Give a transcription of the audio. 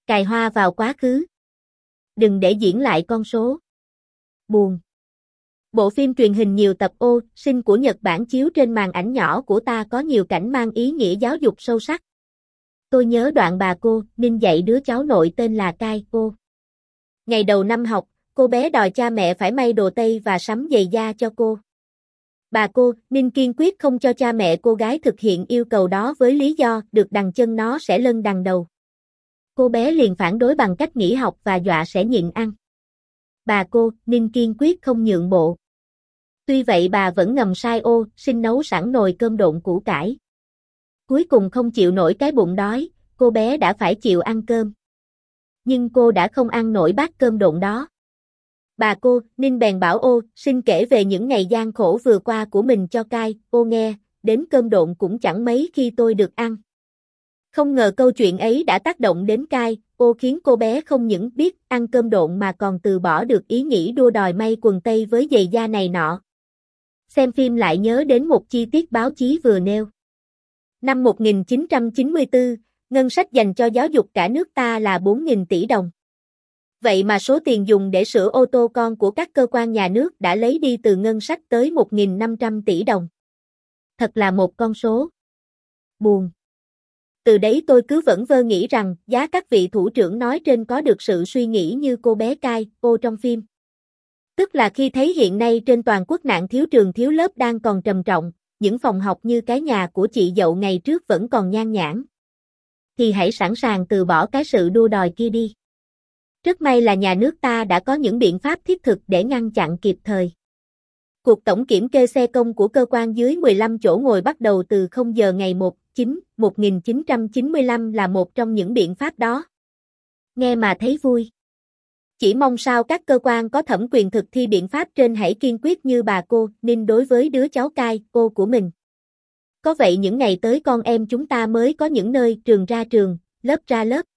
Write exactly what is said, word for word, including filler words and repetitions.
Cài hoa vào quá khứ. Đừng để diễn lại con số. Buồn. Bộ phim truyền hình nhiều tập ô, sinh của Nhật Bản chiếu trên màn ảnh nhỏ của ta có nhiều cảnh mang ý nghĩa giáo dục sâu sắc. Tôi nhớ đoạn bà cô, Ninh dạy đứa cháu nội tên là Cai, cô. Ngày đầu năm học, cô bé đòi cha mẹ phải may đồ tây và sắm giày da cho cô. Bà cô, Ninh kiên quyết không cho cha mẹ cô gái thực hiện yêu cầu đó với lý do được đằng chân nó sẽ lân đằng đầu. Cô bé liền phản đối bằng cách nghỉ học và dọa sẽ nhịn ăn. Bà cô, Ninh kiên quyết không nhượng bộ. Tuy vậy bà vẫn ngầm sai ô, xin nấu sẵn nồi cơm độn củ cải. Cuối cùng không chịu nổi cái bụng đói, cô bé đã phải chịu ăn cơm. Nhưng cô đã không ăn nổi bát cơm độn đó. Bà cô, Ninh bèn bảo ô, xin kể về những ngày gian khổ vừa qua của mình cho Cai, ô nghe, đến cơm độn cũng chẳng mấy khi tôi được ăn. Không ngờ câu chuyện ấy đã tác động đến Cai, ô khiến cô bé không những biết ăn cơm độn mà còn từ bỏ được ý nghĩ đua đòi may quần tây với giày da này nọ. Xem phim lại nhớ đến một chi tiết báo chí vừa nêu. Năm một nghìn chín trăm chín mươi tư, ngân sách dành cho giáo dục cả nước ta là bốn nghìn tỷ đồng. Vậy mà số tiền dùng để sửa ô tô con của các cơ quan nhà nước đã lấy đi từ ngân sách tới một nghìn năm trăm tỷ đồng. Thật là một con số buồn. Từ đấy tôi cứ vẩn vơ nghĩ rằng giá các vị thủ trưởng nói trên có được sự suy nghĩ như cô bé Cai, ô trong phim. Tức là khi thấy hiện nay trên toàn quốc nạn thiếu trường thiếu lớp đang còn trầm trọng, những phòng học như cái nhà của chị dậu ngày trước vẫn còn nhan nhản, thì hãy sẵn sàng từ bỏ cái sự đua đòi kia đi. Rất may là nhà nước ta đã có những biện pháp thiết thực để ngăn chặn kịp thời. Cuộc tổng kiểm kê xe công của cơ quan dưới mười lăm chỗ ngồi bắt đầu từ không giờ ngày một tháng chín, một nghìn chín trăm chín mươi lăm là một trong những biện pháp đó. Nghe mà thấy vui. Chỉ mong sao các cơ quan có thẩm quyền thực thi biện pháp trên hãy kiên quyết như bà cô, Ninh đối với đứa cháu Cai, cô của mình. Có vậy những ngày tới con em chúng ta mới có những nơi trường ra trường, lớp ra lớp.